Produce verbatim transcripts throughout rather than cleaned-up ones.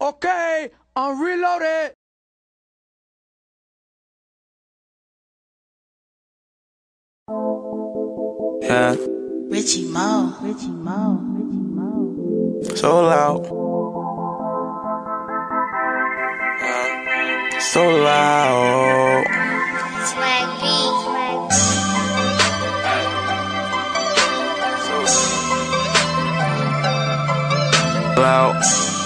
Okay, I'm reloaded. Yeah. Richie Mo. Richie Mo. Richie Mo. So loud. So loud. Swag beat. So loud.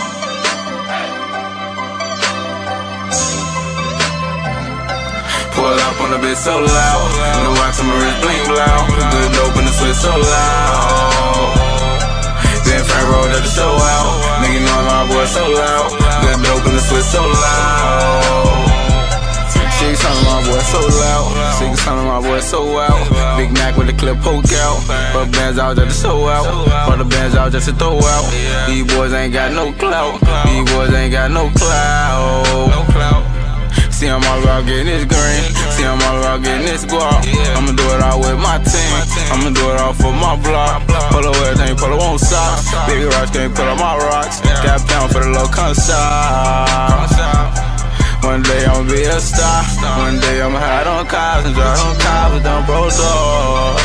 Pull up on the bitch so loud. The watch on my wrist blink loud. Good dope in the switch so loud. Then Frank rolled up the show out. Nigga know my boy so loud. Good dope in the switch so loud. Six hundred my boy so loud. Six hundred my boy so out. Big Mac with the clip poke out. But bands out just to show out. All the bands out just to throw out. These boys ain't got no clout. These boys ain't got no clout. See, I'm all about getting this green. See, I'm all about getting this guap. I'ma do it all with my team. I'ma do it all for my block. Polo everything, polo won't stop. Big rocks can't put on my rocks. Got pound for the low concept. One day I'ma be a star. One day I'ma hide on cars and drive on cars with them bro dog.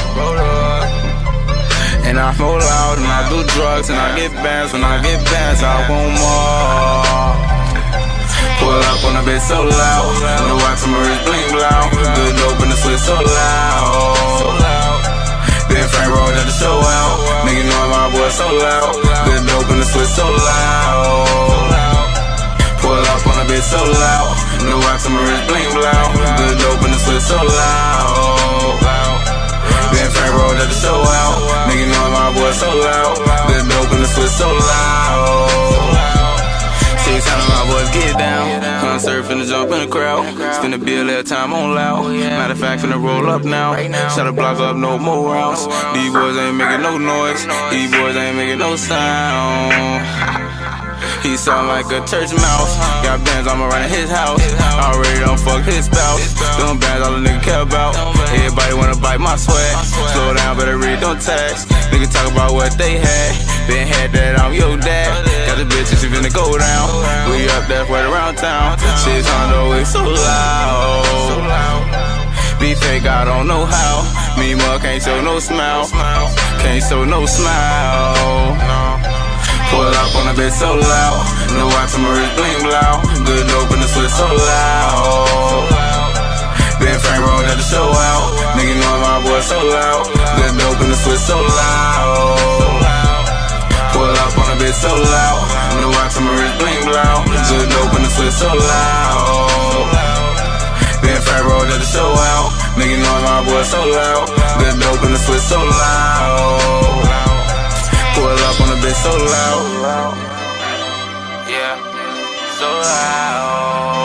And I smoke loud and I do drugs and I get bands. When I get bands, I want more. Pull up on a bitch so loud. The watch on my wrist blink loud. Good dope in the switch so loud. Then Frank rolled up the show out. Nigga know my boy so loud. Good dope in the switch so loud. Pull up on a bitch so loud. The watch on my wrist blink loud. Good dope in the switch so loud. Then Frank rolled up the show out. Nigga know my boy so loud. Good dope in the switch so loud. Six hundred my boys get down. Come surfing and jump in the crowd. Spin the bill every time on loud. Matter of fact, finna roll up now. Shut the block up, no more rounds. These boys ain't making no noise. These boys ain't making no sound. He sound like a church mouse. Got bands, I'ma run in his house. Already done fuck his spouse. Them bands all a nigga care about. Everybody wanna bite my swag. Slow down, better read them tags. Nigga talk about what they had. Then had that on your dad. Got the bitches, she finna go down. We up that way around town. Shit's on the way so loud. Be fake, I don't know how. Me mug can't show no smile. Can't show no smile. Pull up on a bitch so loud. The watch on my wrist blink loud. Good dope in the switch so loud. Then Frank rolled up the show out. Nigga know my boy so loud. Good dope in the switch so loud. Pull up on a bitch so loud. The watch on my wrist blink loud. Good dope in the switch so loud. Then Frank rolled up the show out. Nigga know my boy so loud. Good dope in the switch so loud. Pull up on a bitch so loud. Yeah, so loud.